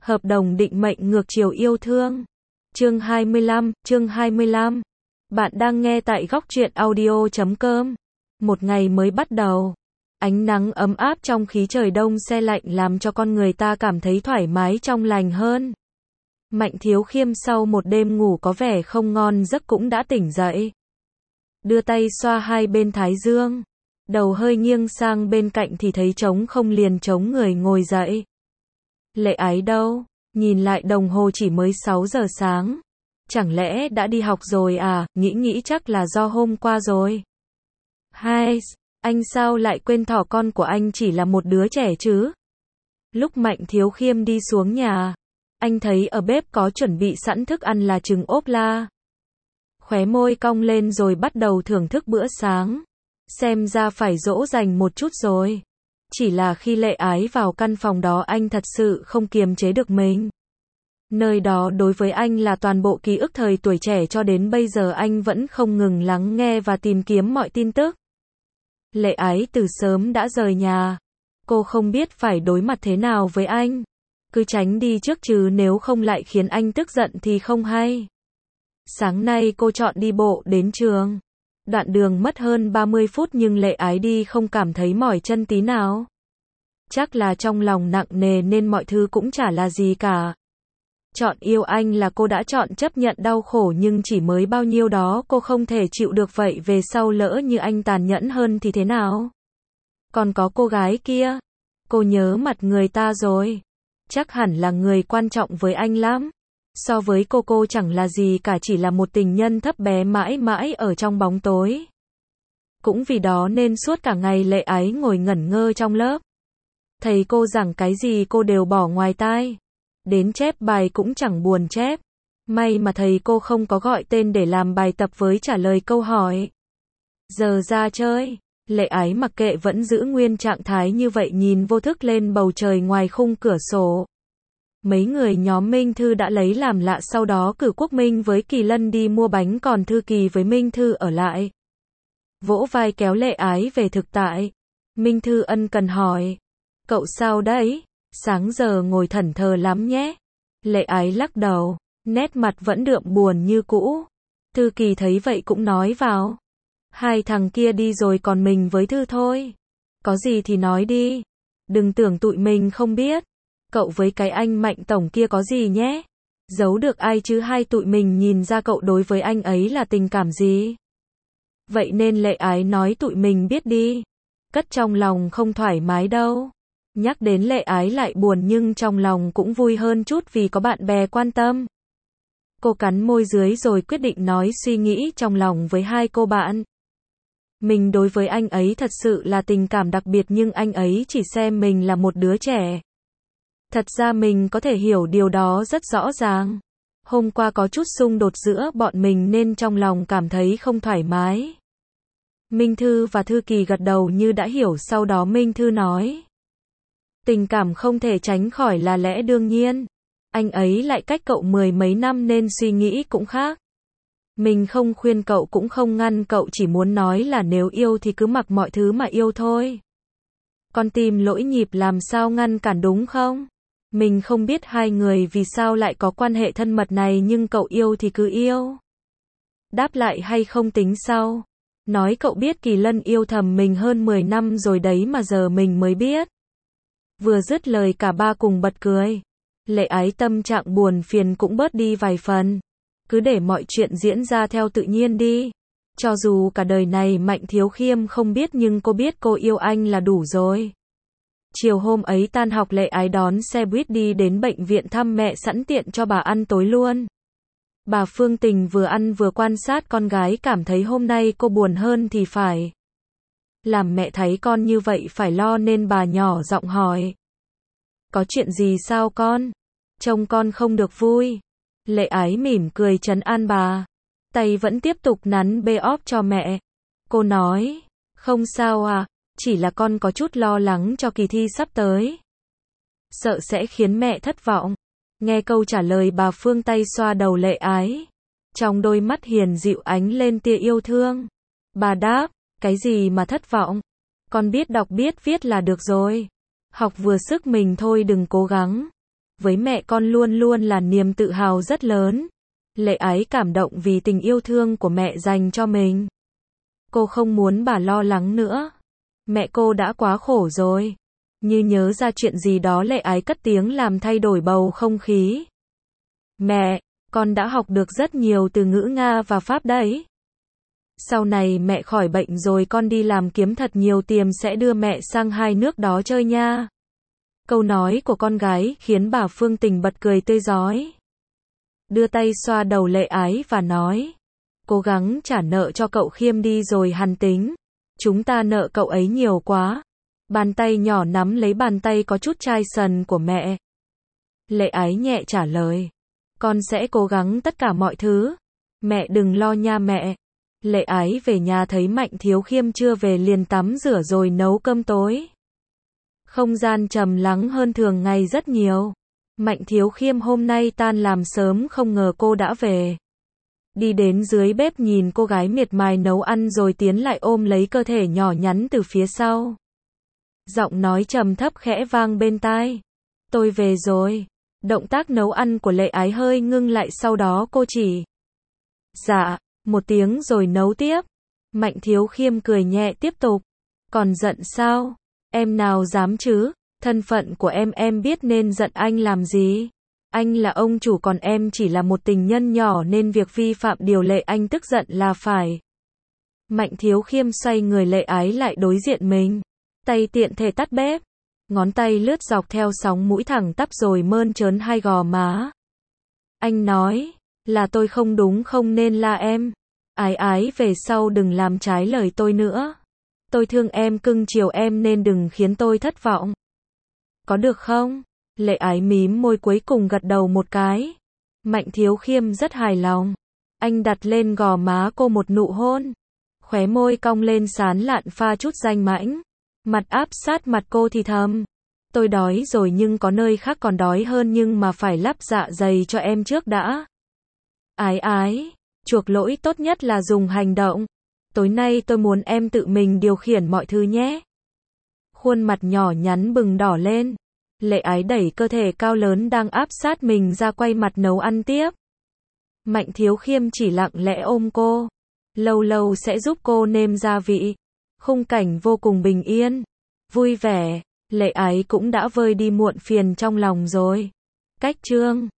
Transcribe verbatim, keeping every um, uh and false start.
Hợp đồng định mệnh ngược chiều yêu thương. Chương hai mươi lăm, chương hai mươi lăm. Bạn đang nghe tại góc truyện audio chấm com. Một ngày mới bắt đầu. Ánh nắng ấm áp trong khí trời đông se lạnh làm cho con người ta cảm thấy thoải mái trong lành hơn. Mạnh Thiếu Khiêm sau một đêm ngủ có vẻ không ngon giấc cũng đã tỉnh dậy. Đưa tay xoa hai bên thái dương. Đầu hơi nghiêng sang bên cạnh thì thấy trống không liền trống người ngồi dậy. Lệ Ái đâu? Nhìn lại đồng hồ chỉ mới sáu giờ sáng. Chẳng lẽ đã đi học rồi à? Nghĩ nghĩ chắc là do hôm qua rồi. Hai, anh sao lại quên thỏ con của anh chỉ là một đứa trẻ chứ? Lúc Mạnh Thiếu Khiêm đi xuống nhà, anh thấy ở bếp có chuẩn bị sẵn thức ăn là trứng ốp la. Khóe môi cong lên rồi bắt đầu thưởng thức bữa sáng. Xem ra phải dỗ dành một chút rồi. Chỉ là khi Lệ Ái vào căn phòng đó anh thật sự không kiềm chế được mình. Nơi đó đối với anh là toàn bộ ký ức thời tuổi trẻ cho đến bây giờ anh vẫn không ngừng lắng nghe và tìm kiếm mọi tin tức. Lệ Ái từ sớm đã rời nhà. Cô không biết phải đối mặt thế nào với anh. Cứ tránh đi trước chứ nếu không lại khiến anh tức giận thì không hay. Sáng nay cô chọn đi bộ đến trường. Đoạn đường mất hơn ba mươi phút nhưng Lệ Ái đi không cảm thấy mỏi chân tí nào. Chắc là trong lòng nặng nề nên mọi thứ cũng chả là gì cả. Chọn yêu anh là cô đã chọn chấp nhận đau khổ nhưng chỉ mới bao nhiêu đó cô không thể chịu được vậy về sau lỡ như anh tàn nhẫn hơn thì thế nào? Còn có cô gái kia. Cô nhớ mặt người ta rồi. Chắc hẳn là người quan trọng với anh lắm. So với cô cô chẳng là gì cả chỉ là một tình nhân thấp bé mãi mãi ở trong bóng tối. Cũng vì đó nên suốt cả ngày Lệ Ái ngồi ngẩn ngơ trong lớp. Thầy cô giảng cái gì cô đều bỏ ngoài tai. Đến chép bài cũng chẳng buồn chép. May mà thầy cô không có gọi tên để làm bài tập với trả lời câu hỏi. Giờ ra chơi. Lệ Ái mặc kệ vẫn giữ nguyên trạng thái như vậy nhìn vô thức lên bầu trời ngoài khung cửa sổ. Mấy người nhóm Minh Thư đã lấy làm lạ sau đó cử Quốc Minh với Kỳ Lân đi mua bánh còn Thư Kỳ với Minh Thư ở lại. Vỗ vai kéo Lệ Ái về thực tại. Minh Thư ân cần hỏi. Cậu sao đấy? Sáng giờ ngồi thẫn thờ lắm nhé. Lệ Ái lắc đầu. Nét mặt vẫn đượm buồn như cũ. Thư Kỳ thấy vậy cũng nói vào. Hai thằng kia đi rồi còn mình với Thư thôi. Có gì thì nói đi. Đừng tưởng tụi mình không biết. Cậu với cái anh Mạnh tổng kia có gì nhé? Giấu được ai chứ hai tụi mình nhìn ra cậu đối với anh ấy là tình cảm gì? Vậy nên Lệ Ái nói tụi mình biết đi. Cất trong lòng không thoải mái đâu. Nhắc đến Lệ Ái lại buồn nhưng trong lòng cũng vui hơn chút vì có bạn bè quan tâm. Cô cắn môi dưới rồi quyết định nói suy nghĩ trong lòng với hai cô bạn. Mình đối với anh ấy thật sự là tình cảm đặc biệt nhưng anh ấy chỉ xem mình là một đứa trẻ. Thật ra mình có thể hiểu điều đó rất rõ ràng. Hôm qua có chút xung đột giữa bọn mình nên trong lòng cảm thấy không thoải mái. Minh Thư và Thư Kỳ gật đầu như đã hiểu sau đó Minh Thư nói. Tình cảm không thể tránh khỏi là lẽ đương nhiên. Anh ấy lại cách cậu mười mấy năm nên suy nghĩ cũng khác. Mình không khuyên cậu cũng không ngăn cậu chỉ muốn nói là nếu yêu thì cứ mặc mọi thứ mà yêu thôi. Con tim lỗi nhịp làm sao ngăn cản đúng không? Mình không biết hai người vì sao lại có quan hệ thân mật này nhưng cậu yêu thì cứ yêu. Đáp lại hay không tính sau. Nói cậu biết Kỳ Lân yêu thầm mình hơn mười năm rồi đấy mà giờ mình mới biết. Vừa dứt lời cả ba cùng bật cười. Lệ Ái tâm trạng buồn phiền cũng bớt đi vài phần. Cứ để mọi chuyện diễn ra theo tự nhiên đi. Cho dù cả đời này Mạnh Thiếu Khiêm không biết nhưng cô biết cô yêu anh là đủ rồi. Chiều hôm ấy tan học Lệ Ái đón xe buýt đi đến bệnh viện thăm mẹ sẵn tiện cho bà ăn tối luôn. Bà Phương Tình vừa ăn vừa quan sát con gái cảm thấy hôm nay cô buồn hơn thì phải. Làm mẹ thấy con như vậy phải lo nên bà nhỏ giọng hỏi. Có chuyện gì sao con? Trông con không được vui. Lệ Ái mỉm cười trấn an bà. Tay vẫn tiếp tục nắn bê óp cho mẹ. Cô nói, không sao à, chỉ là con có chút lo lắng cho kỳ thi sắp tới. Sợ sẽ khiến mẹ thất vọng. Nghe câu trả lời bà Phương tay xoa đầu Lệ Ái. Trong đôi mắt hiền dịu ánh lên tia yêu thương. Bà đáp, cái gì mà thất vọng? Con biết đọc biết viết là được rồi. Học vừa sức mình thôi đừng cố gắng. với mẹ con luôn luôn là niềm tự hào rất lớn. Lệ Ái cảm động vì tình yêu thương của mẹ dành cho mình. Cô không muốn bà lo lắng nữa. Mẹ cô đã quá khổ rồi. Như nhớ ra chuyện gì đó Lệ Ái cất tiếng làm thay đổi bầu không khí. Mẹ, con đã học được rất nhiều từ ngữ Nga và Pháp đấy. Sau này mẹ khỏi bệnh rồi con đi làm kiếm thật nhiều tiền sẽ đưa mẹ sang hai nước đó chơi nha. Câu nói của con gái khiến bà Phương Tình bật cười tươi rói. Đưa tay xoa đầu Lệ Ái và nói. Cố gắng trả nợ cho cậu Khiêm đi rồi hằn tính. Chúng ta nợ cậu ấy nhiều quá. Bàn tay nhỏ nắm lấy bàn tay có chút chai sần của mẹ. Lệ Ái nhẹ trả lời. Con sẽ cố gắng tất cả mọi thứ. Mẹ đừng lo nha mẹ. Lệ Ái về nhà thấy Mạnh Thiếu Khiêm chưa về liền tắm rửa rồi nấu cơm tối. Không gian trầm lắng hơn thường ngày rất nhiều. Mạnh Thiếu Khiêm hôm nay tan làm sớm không ngờ cô đã về. Đi đến dưới bếp nhìn cô gái miệt mài nấu ăn rồi tiến lại ôm lấy cơ thể nhỏ nhắn từ phía sau. Giọng nói trầm thấp khẽ vang bên tai. Tôi về rồi. Động tác nấu ăn của Lệ Ái hơi ngưng lại sau đó cô chỉ. Dạ, một tiếng rồi nấu tiếp. Mạnh Thiếu Khiêm cười nhẹ tiếp tục. Còn giận sao? Em nào dám chứ? Thân phận của em em biết nên giận anh làm gì? Anh là ông chủ còn em chỉ là một tình nhân nhỏ nên việc vi phạm điều lệ anh tức giận là phải. Mạnh Thiếu Khiêm xoay người Lệ Ái lại đối diện mình. Tay tiện thể tắt bếp. Ngón tay lướt dọc theo sóng mũi thẳng tắp rồi mơn trớn hai gò má. Anh nói, là tôi không đúng không nên la em. Ái Ái về sau đừng làm trái lời tôi nữa. Tôi thương em cưng chiều em nên đừng khiến tôi thất vọng. Có được không? Lệ Ái mím môi cuối cùng gật đầu một cái. Mạnh Thiếu Khiêm rất hài lòng. Anh đặt lên gò má cô một nụ hôn. Khóe môi cong lên sán lạn pha chút danh mãnh. Mặt áp sát mặt cô thì thầm. Tôi đói rồi nhưng có nơi khác còn đói hơn nhưng mà phải lắp dạ dày cho em trước đã. Ái Ái, chuộc lỗi tốt nhất là dùng hành động. Tối nay tôi muốn em tự mình điều khiển mọi thứ nhé. Khuôn mặt nhỏ nhắn bừng đỏ lên. Lệ Ái đẩy cơ thể cao lớn đang áp sát mình ra quay mặt nấu ăn tiếp. Mạnh Thiếu Khiêm chỉ lặng lẽ ôm cô. Lâu lâu sẽ giúp cô nêm gia vị. Khung cảnh vô cùng bình yên. Vui vẻ. Lệ Ái cũng đã vơi đi muộn phiền trong lòng rồi. Cách chương